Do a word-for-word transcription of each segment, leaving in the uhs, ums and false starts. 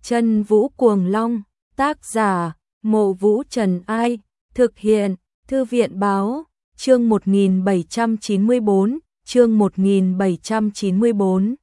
Chân Vũ Cuồng Long, tác giả, Mộ Vũ Trần Ai, thực hiện, Thư viện Báo, chương một nghìn bảy trăm chín mươi tư, chương một nghìn bảy trăm chín mươi tư.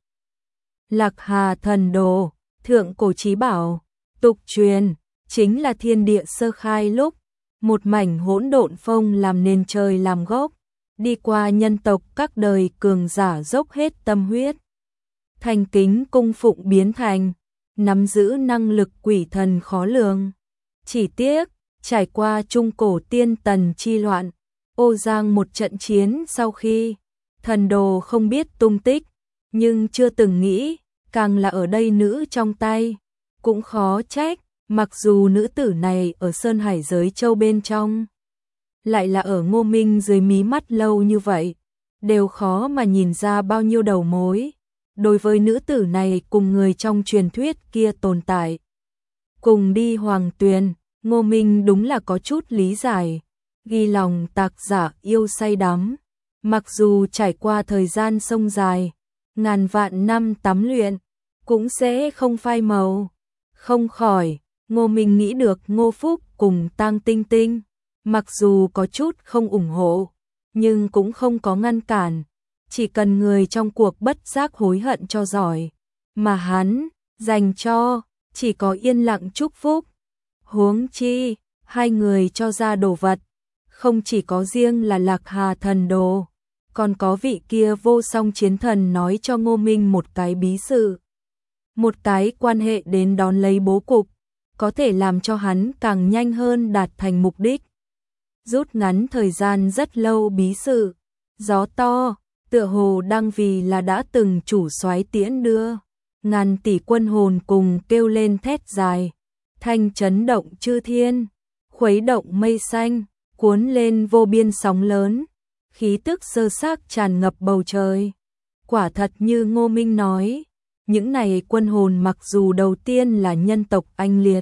Lạc Hà Thần Đồ, Thượng Cổ Chí Bảo, tục truyền, chính là thiên địa sơ khai lúc, một mảnh hỗn độn phong làm nền trời làm gốc, đi qua nhân tộc các đời cường giả dốc hết tâm huyết, thành kính cung phụng biến thành, nắm giữ năng lực quỷ thần khó lường. Chỉ tiếc, trải qua trung cổ tiên tần chi loạn, ô giang một trận chiến sau khi, thần đồ không biết tung tích, nhưng chưa từng nghĩ, càng là ở đây nữ trong tay, cũng khó trách, mặc dù nữ tử này ở Sơn Hải giới châu bên trong, lại là ở Ngô Minh dưới mí mắt lâu như vậy, đều khó mà nhìn ra bao nhiêu đầu mối. Đối với nữ tử này cùng người trong truyền thuyết kia tồn tại, cùng đi Hoàng Tuyền, Ngô Minh đúng là có chút lý giải, ghi lòng tác giả yêu say đắm, mặc dù trải qua thời gian sông dài, ngàn vạn năm tắm luyện, cũng sẽ không phai màu. Không khỏi, Ngô Minh nghĩ được Ngô Phúc cùng Tang Tinh Tinh, mặc dù có chút không ủng hộ, nhưng cũng không có ngăn cản, chỉ cần người trong cuộc bất giác hối hận cho giỏi, mà hắn dành cho chỉ có yên lặng chúc phúc. Huống chi, hai người cho ra đồ vật, không chỉ có riêng là Lạc Hà Thần Đồ, còn có vị kia vô song chiến thần nói cho Ngô Minh một cái bí sự, một cái quan hệ đến đón lấy bố cục, có thể làm cho hắn càng nhanh hơn đạt thành mục đích. Rút ngắn thời gian rất lâu bí sự, gió to, tựa hồ đang vì là đã từng chủ soái tiễn đưa, ngàn tỷ quân hồn cùng kêu lên thét dài, thanh chấn động chư thiên, khuấy động mây xanh, cuốn lên vô biên sóng lớn, khí tức sơ xác tràn ngập bầu trời. Quả thật như Ngô Minh nói, những này quân hồn mặc dù đầu tiên là nhân tộc anh liệt,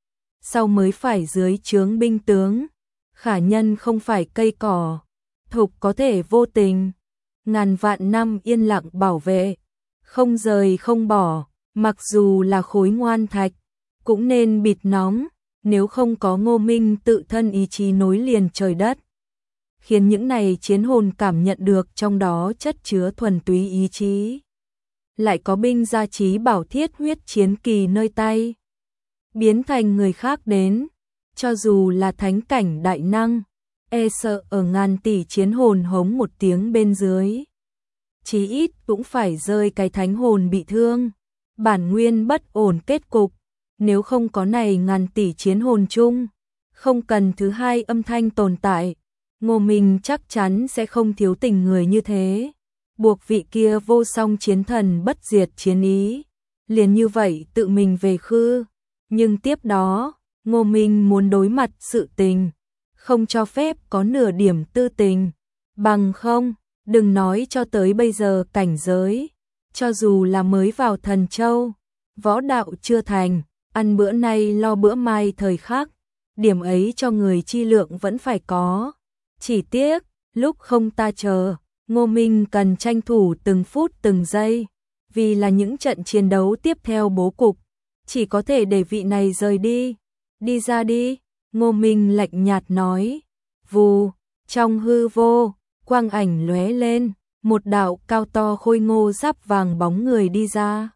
sau mới phải dưới trướng binh tướng, khả nhân không phải cây cỏ, thục có thể vô tình, ngàn vạn năm yên lặng bảo vệ, không rời không bỏ, mặc dù là khối ngoan thạch, cũng nên bịt nóng, nếu không có Ngô Minh tự thân ý chí nối liền trời đất, khiến những này chiến hồn cảm nhận được trong đó chất chứa thuần túy ý chí. Lại có binh gia chí bảo thiết huyết chiến kỳ nơi tay, biến thành người khác đến, cho dù là thánh cảnh đại năng, e sợ ở ngàn tỷ chiến hồn hống một tiếng bên dưới, chí ít cũng phải rơi cái thánh hồn bị thương, bản nguyên bất ổn kết cục. Nếu không có này ngàn tỷ chiến hồn chung, không cần thứ hai âm thanh tồn tại, Ngô Minh chắc chắn sẽ không thiếu tình người như thế, buộc vị kia vô song chiến thần bất diệt chiến ý, liền như vậy tự mình về khư. Nhưng tiếp đó, Ngô Minh muốn đối mặt sự tình, không cho phép có nửa điểm tư tình, bằng không, đừng nói cho tới bây giờ cảnh giới, cho dù là mới vào Thần Châu, võ đạo chưa thành, ăn bữa nay lo bữa mai thời khắc, điểm ấy cho người chi lượng vẫn phải có. Chỉ tiếc, lúc không ta chờ, Ngô Minh cần tranh thủ từng phút từng giây, vì là những trận chiến đấu tiếp theo bố cục, chỉ có thể để vị này rời đi. Đi ra đi, Ngô Minh lạnh nhạt nói. Vù, trong hư vô, quang ảnh lóe lên, một đạo cao to khôi ngô giáp vàng bóng người đi ra.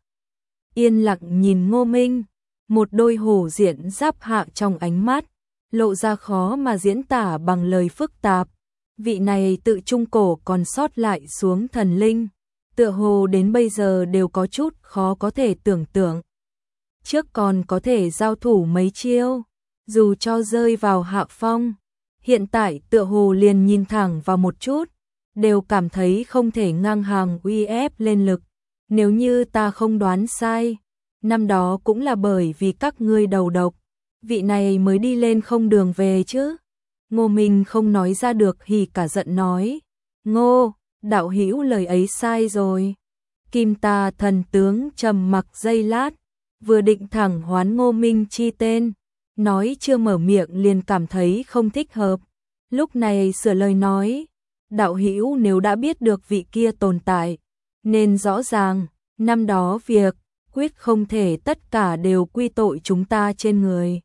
Yên lặng nhìn Ngô Minh, một đôi hổ diện giáp hạ trong ánh mắt, lộ ra khó mà diễn tả bằng lời phức tạp. Vị này tự trung cổ còn sót lại xuống thần linh, tựa hồ đến bây giờ đều có chút khó có thể tưởng tượng. Trước còn có thể giao thủ mấy chiêu, dù cho rơi vào hạ phong, hiện tại tựa hồ liền nhìn thẳng vào một chút, đều cảm thấy không thể ngang hàng uy ép lên lực. Nếu như ta không đoán sai, năm đó cũng là bởi vì các ngươi đầu độc, vị này mới đi lên không đường về chứ. Ngô Minh không nói ra được hỉ cả giận nói. Ngô, đạo hữu lời ấy sai rồi. Kim Tà thần tướng trầm mặc giây lát, vừa định thẳng hoán Ngô Minh chi tên, nói chưa mở miệng liền cảm thấy không thích hợp. Lúc này sửa lời nói, đạo hữu nếu đã biết được vị kia tồn tại, nên rõ ràng, năm đó việc, quyết không thể tất cả đều quy tội chúng ta trên người.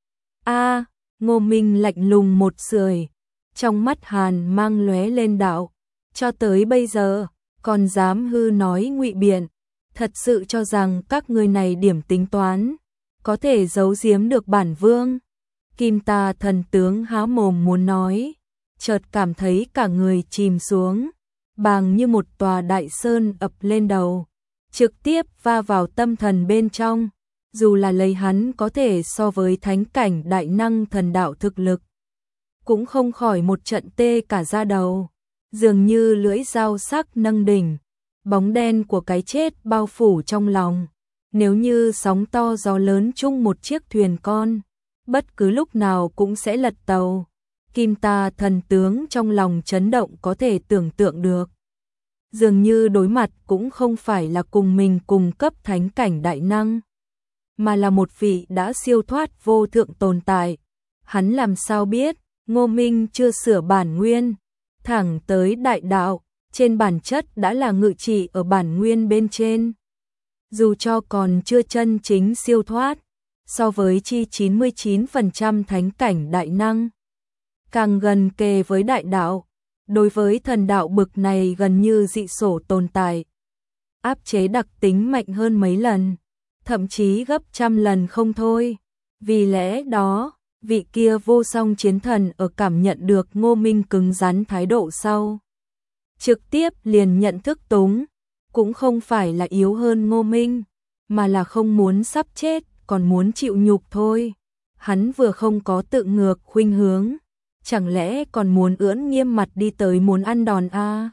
A, Ngô Minh lạnh lùng một sưởi, trong mắt hàn mang lóe lên đạo, cho tới bây giờ còn dám hư nói ngụy biện, thật sự cho rằng các ngươi này điểm tính toán có thể giấu giếm được bản vương. Kim Ta thần tướng há mồm muốn nói, chợt cảm thấy cả người chìm xuống, bàng như một tòa đại sơn ập lên đầu, trực tiếp va vào tâm thần bên trong. Dù là lấy hắn có thể so với thánh cảnh đại năng thần đạo thực lực, cũng không khỏi một trận tê cả da đầu, dường như lưỡi dao sắc nâng đỉnh, bóng đen của cái chết bao phủ trong lòng. Nếu như sóng to gió lớn chung một chiếc thuyền con, bất cứ lúc nào cũng sẽ lật tàu. Kim Ta thần tướng trong lòng chấn động có thể tưởng tượng được. Dường như đối mặt cũng không phải là cùng mình cùng cấp thánh cảnh đại năng, mà là một vị đã siêu thoát vô thượng tồn tại. Hắn làm sao biết, Ngô Minh chưa sửa bản nguyên, thẳng tới đại đạo, trên bản chất đã là ngự trị ở bản nguyên bên trên. Dù cho còn chưa chân chính siêu thoát, so với chi chín mươi chín phần trăm thánh cảnh đại năng, càng gần kề với đại đạo, đối với thần đạo bực này gần như dị sổ tồn tại. Áp chế đặc tính mạnh hơn mấy lần, thậm chí gấp trăm lần không thôi. Vì lẽ đó, vị kia vô song chiến thần ở cảm nhận được Ngô Minh cứng rắn thái độ sau, trực tiếp liền nhận thức túng, cũng không phải là yếu hơn Ngô Minh, mà là không muốn sắp chết, còn muốn chịu nhục thôi. Hắn vừa không có tự ngược khuynh hướng, chẳng lẽ còn muốn ưỡn nghiêm mặt đi tới muốn ăn đòn a? À?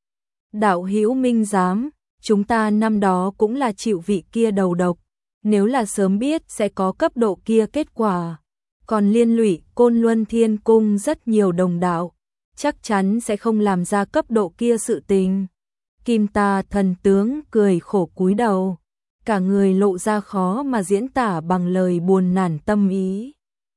Đạo hữu Minh giám, chúng ta năm đó cũng là chịu vị kia đầu độc, nếu là sớm biết sẽ có cấp độ kia kết quả, còn liên lụy Côn Luân Thiên Cung rất nhiều đồng đạo, chắc chắn sẽ không làm ra cấp độ kia sự tình. Kim Ta thần tướng cười khổ cúi đầu, cả người lộ ra khó mà diễn tả bằng lời buồn nản tâm ý.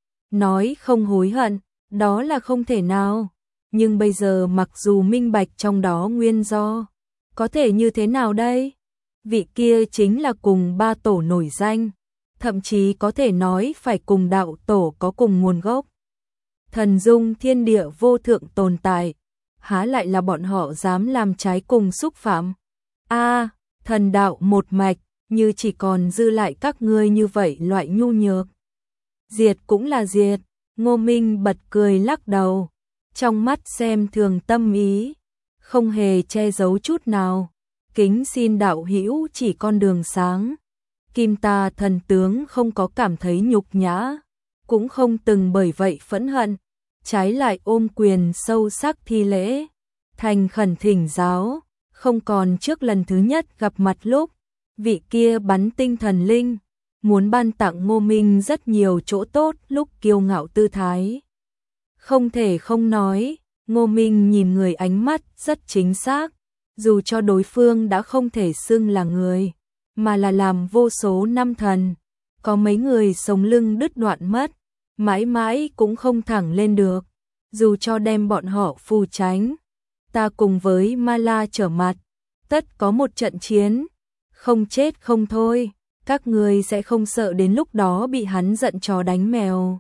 Nói không hối hận, đó là không thể nào, nhưng bây giờ mặc dù minh bạch trong đó nguyên do, có thể như thế nào đây? Vị kia chính là cùng ba tổ nổi danh, thậm chí có thể nói phải cùng đạo tổ có cùng nguồn gốc. Thần dung thiên địa vô thượng tồn tại, há lại là bọn họ dám làm trái cùng xúc phạm. A, à, thần đạo một mạch, như chỉ còn dư lại các ngươi như vậy loại nhu nhược. Diệt cũng là diệt. Ngô Minh bật cười lắc đầu, trong mắt xem thường tâm ý, không hề che giấu chút nào. Kính xin đạo hữu chỉ con đường sáng. Kim Ta thần tướng không có cảm thấy nhục nhã, cũng không từng bởi vậy phẫn hận, trái lại ôm quyền sâu sắc thi lễ, thành khẩn thỉnh giáo. Không còn trước lần thứ nhất gặp mặt lúc vị kia bắn tinh thần linh, muốn ban tặng Ngô Minh rất nhiều chỗ tốt lúc kiêu ngạo tư thái. Không thể không nói, Ngô Minh nhìn người ánh mắt rất chính xác, dù cho đối phương đã không thể xưng là người, mà là làm vô số năm thần. Có mấy người sống lưng đứt đoạn mất, mãi mãi cũng không thẳng lên được, dù cho đem bọn họ phù tránh. Ta cùng với Ma La trở mặt, tất có một trận chiến, không chết không thôi. Các người sẽ không sợ đến lúc đó bị hắn giận chó đánh mèo.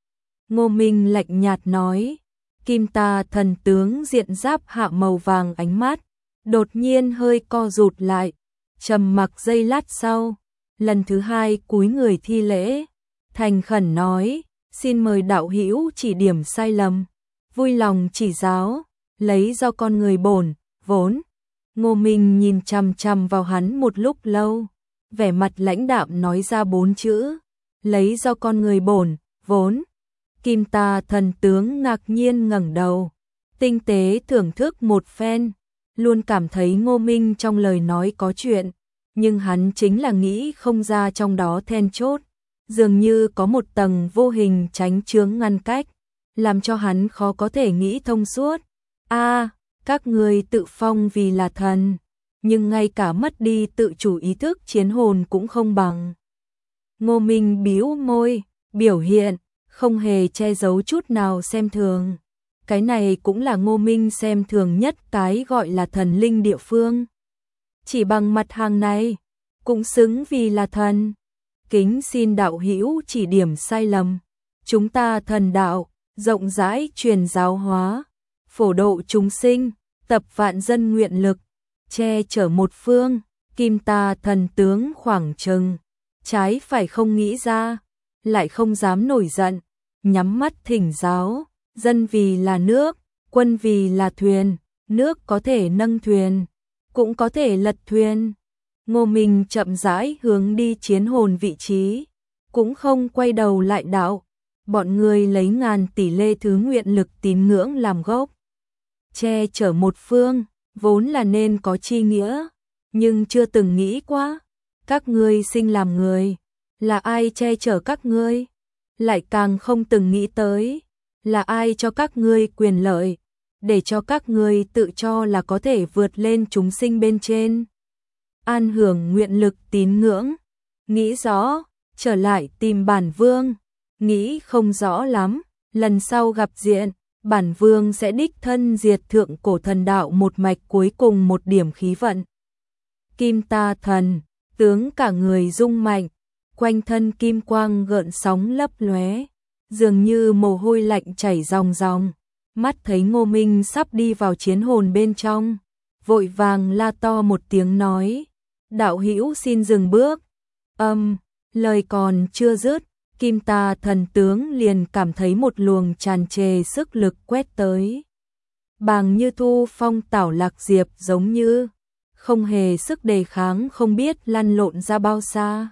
Ngô Minh lạnh nhạt nói. Kim Ta thần tướng diện giáp hạ màu vàng ánh mắt đột nhiên hơi co rụt lại, trầm mặc giây lát sau, lần thứ hai cúi người thi lễ, thành khẩn nói, xin mời đạo hữu chỉ điểm sai lầm, vui lòng chỉ giáo, lấy do con người bổn vốn. Ngô Minh nhìn chằm chằm vào hắn một lúc lâu, vẻ mặt lãnh đạm nói ra bốn chữ, lấy do con người bổn vốn. Kim Ta thần tướng ngạc nhiên ngẩng đầu, tinh tế thưởng thức một phen, luôn cảm thấy Ngô Minh trong lời nói có chuyện, nhưng hắn chính là nghĩ không ra trong đó then chốt, dường như có một tầng vô hình tránh chướng ngăn cách, làm cho hắn khó có thể nghĩ thông suốt. A, à, các người tự phong vì là thần, nhưng ngay cả mất đi tự chủ ý thức chiến hồn cũng không bằng. Ngô Minh bĩu môi, biểu hiện không hề che giấu chút nào xem thường. Cái này cũng là Ngô Minh xem thường nhất cái gọi là thần linh địa phương. Chỉ bằng mặt hàng này, cũng xứng vì là thần. Kính xin đạo hữu chỉ điểm sai lầm. Chúng ta thần đạo, rộng rãi truyền giáo hóa, phổ độ chúng sinh, tập vạn dân nguyện lực, che chở một phương, kim ta thần tướng khoảng chừng, trái phải không nghĩ ra, lại không dám nổi giận, nhắm mắt thỉnh giáo, dân vì là nước, quân vì là thuyền, nước có thể nâng thuyền, cũng có thể lật thuyền. Ngô Minh chậm rãi hướng đi chiến hồn vị trí, cũng không quay đầu lại đạo, bọn người lấy ngàn tỷ lê thứ nguyện lực tín ngưỡng làm gốc, che chở một phương, vốn là nên có chi nghĩa, nhưng chưa từng nghĩ qua, các ngươi sinh làm người, là ai che chở các ngươi, lại càng không từng nghĩ tới, là ai cho các ngươi quyền lợi, để cho các ngươi tự cho là có thể vượt lên chúng sinh bên trên. An hưởng nguyện lực tín ngưỡng, nghĩ rõ, trở lại tìm bản vương, nghĩ không rõ lắm, lần sau gặp diện, bản vương sẽ đích thân diệt thượng cổ thần đạo một mạch cuối cùng một điểm khí vận. Kim ta thần, tướng cả người rung mạnh, quanh thân kim quang gợn sóng lấp lóe, dường như mồ hôi lạnh chảy ròng ròng, mắt thấy Ngô Minh sắp đi vào chiến hồn bên trong, vội vàng la to một tiếng nói, đạo hữu xin dừng bước. Âm, lời còn chưa dứt, kim ta thần tướng liền cảm thấy một luồng tràn trề sức lực quét tới. Bàng như thu phong tảo lạc diệp giống như không hề sức đề kháng, không biết lăn lộn ra bao xa.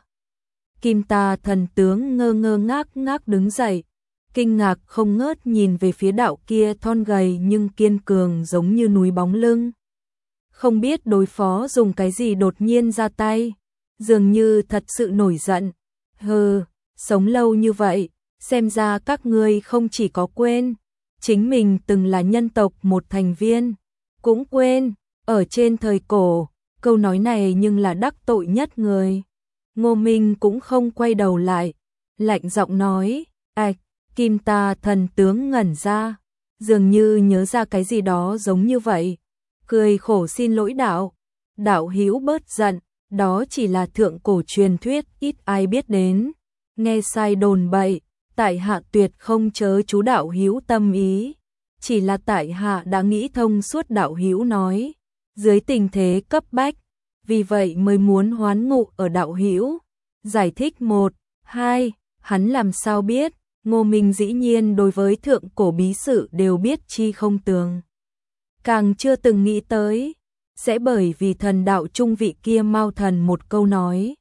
Kim ta thần tướng ngơ ngơ ngác ngác đứng dậy, kinh ngạc không ngớt nhìn về phía đạo kia thon gầy nhưng kiên cường giống như núi bóng lưng. Không biết đối phó dùng cái gì đột nhiên ra tay, dường như thật sự nổi giận. Hừ, sống lâu như vậy, xem ra các ngươi không chỉ có quên, chính mình từng là nhân tộc một thành viên, cũng quên, ở trên thời cổ, câu nói này nhưng là đắc tội nhất người. Ngô Minh cũng không quay đầu lại, lạnh giọng nói, ạch, kim ta thần tướng ngẩn ra, dường như nhớ ra cái gì đó giống như vậy, cười khổ xin lỗi đạo, đạo hữu bớt giận, đó chỉ là thượng cổ truyền thuyết ít ai biết đến, nghe sai đồn bậy, tại hạ tuyệt không chớ chú đạo hữu tâm ý, chỉ là tại hạ đã nghĩ thông suốt đạo hữu nói, dưới tình thế cấp bách, vì vậy mới muốn hoán ngụ ở đạo hữu. Giải thích một, hai, hắn làm sao biết, Ngô Minh dĩ nhiên đối với thượng cổ bí sự đều biết chi không tường. Càng chưa từng nghĩ tới, sẽ bởi vì thần đạo trung vị kia Mao thần một câu nói.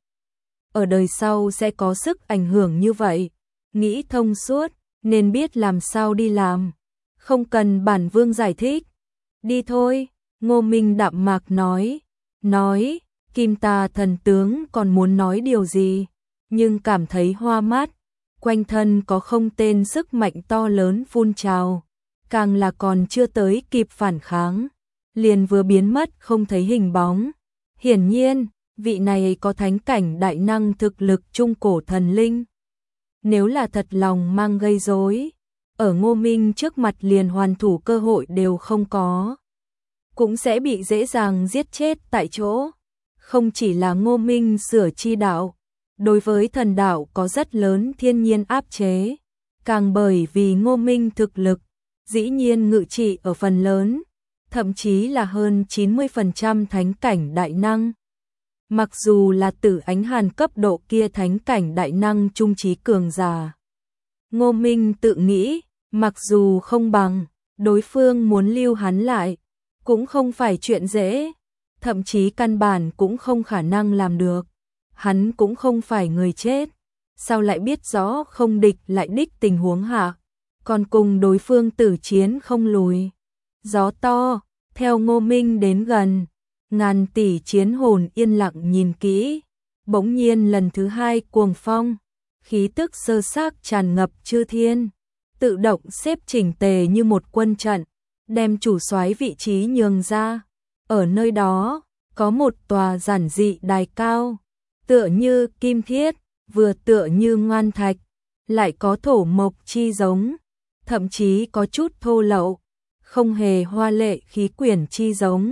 Ở đời sau sẽ có sức ảnh hưởng như vậy, nghĩ thông suốt, nên biết làm sao đi làm. Không cần bản vương giải thích. Đi thôi, Ngô Minh đạm mạc nói, nói. Kim ta thần tướng còn muốn nói điều gì, nhưng cảm thấy hoa mát, quanh thân có không tên sức mạnh to lớn phun trào, càng là còn chưa tới kịp phản kháng, liền vừa biến mất không thấy hình bóng. Hiển nhiên, vị này có thánh cảnh đại năng thực lực trung cổ thần linh. Nếu là thật lòng mang gây rối, ở Ngô Minh trước mặt liền hoàn thủ cơ hội đều không có, cũng sẽ bị dễ dàng giết chết tại chỗ. Không chỉ là Ngô Minh sửa chi đạo, đối với thần đạo có rất lớn thiên nhiên áp chế, càng bởi vì Ngô Minh thực lực, dĩ nhiên ngự trị ở phần lớn, thậm chí là hơn chín mươi phần trăm thánh cảnh đại năng. Mặc dù là Tử Ánh Hàn cấp độ kia thánh cảnh đại năng trung trí cường giả. Ngô Minh tự nghĩ, mặc dù không bằng, đối phương muốn lưu hắn lại, cũng không phải chuyện dễ. Thậm chí căn bản cũng không khả năng làm được. Hắn cũng không phải người chết, sao lại biết rõ không địch lại đích tình huống hạ, còn cùng đối phương tử chiến không lùi. Gió to, theo Ngô Minh đến gần, ngàn tỷ chiến hồn yên lặng nhìn kỹ, bỗng nhiên lần thứ hai cuồng phong, khí tức sơ xác tràn ngập chư thiên, tự động xếp chỉnh tề như một quân trận, đem chủ soái vị trí nhường ra. Ở nơi đó, có một tòa giản dị đài cao, tựa như kim thiết, vừa tựa như ngoan thạch, lại có thổ mộc chi giống, thậm chí có chút thô lậu, không hề hoa lệ khí quyển chi giống.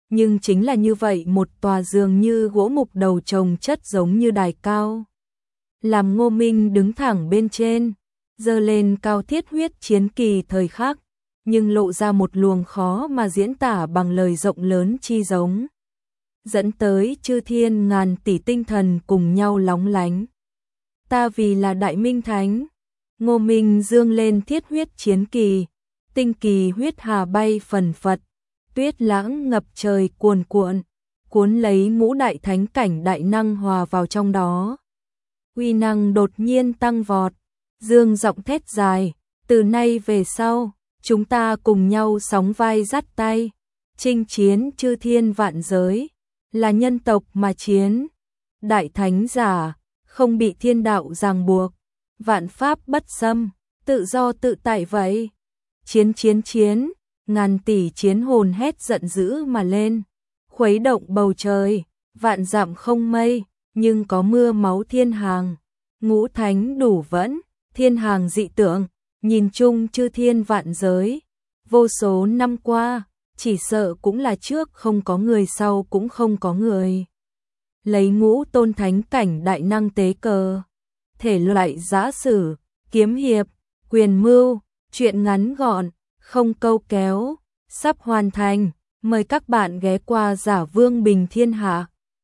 nhưng chính là như vậy một tòa giường như gỗ mục đầu chồng chất giống như đài cao. Làm Ngô Minh đứng thẳng bên trên, giơ lên cao thiết huyết chiến kỳ thời khắc, nhưng lộ ra một luồng khó mà diễn tả bằng lời rộng lớn chi giống. Dẫn tới chư thiên ngàn tỷ tinh thần cùng nhau lóng lánh. Ta vì là Đại Minh Thánh. Ngô Minh dương lên thiết huyết chiến kỳ, tinh kỳ huyết hà bay phần phật, tuyết lãng ngập trời cuồn cuộn, cuốn lấy ngũ đại thánh cảnh đại năng hòa vào trong đó. Uy năng đột nhiên tăng vọt, dương giọng thét dài, từ nay về sau, chúng ta cùng nhau sóng vai dắt tay, chinh chiến chư thiên vạn giới, là nhân tộc mà chiến. Đại thánh giả, không bị thiên đạo ràng buộc, vạn pháp bất xâm, tự do tự tại vậy. Chiến chiến chiến, ngàn tỷ chiến hồn hét giận dữ mà lên, khuấy động bầu trời, vạn dặm không mây, nhưng có mưa máu thiên hàng. Ngũ thánh đủ vẫn, thiên hàng dị tượng, nhìn chung chư thiên vạn giới. Vô số năm qua, chỉ sợ cũng là trước không có người sau cũng không có người. Lấy ngũ tôn thánh cảnh đại năng tế cờ, thể loại giã sử, kiếm hiệp, quyền mưu, truyện ngắn gọn, không câu kéo, sắp hoàn thành. Mời các bạn ghé qua Giả Vương Bình Thiên Hạ.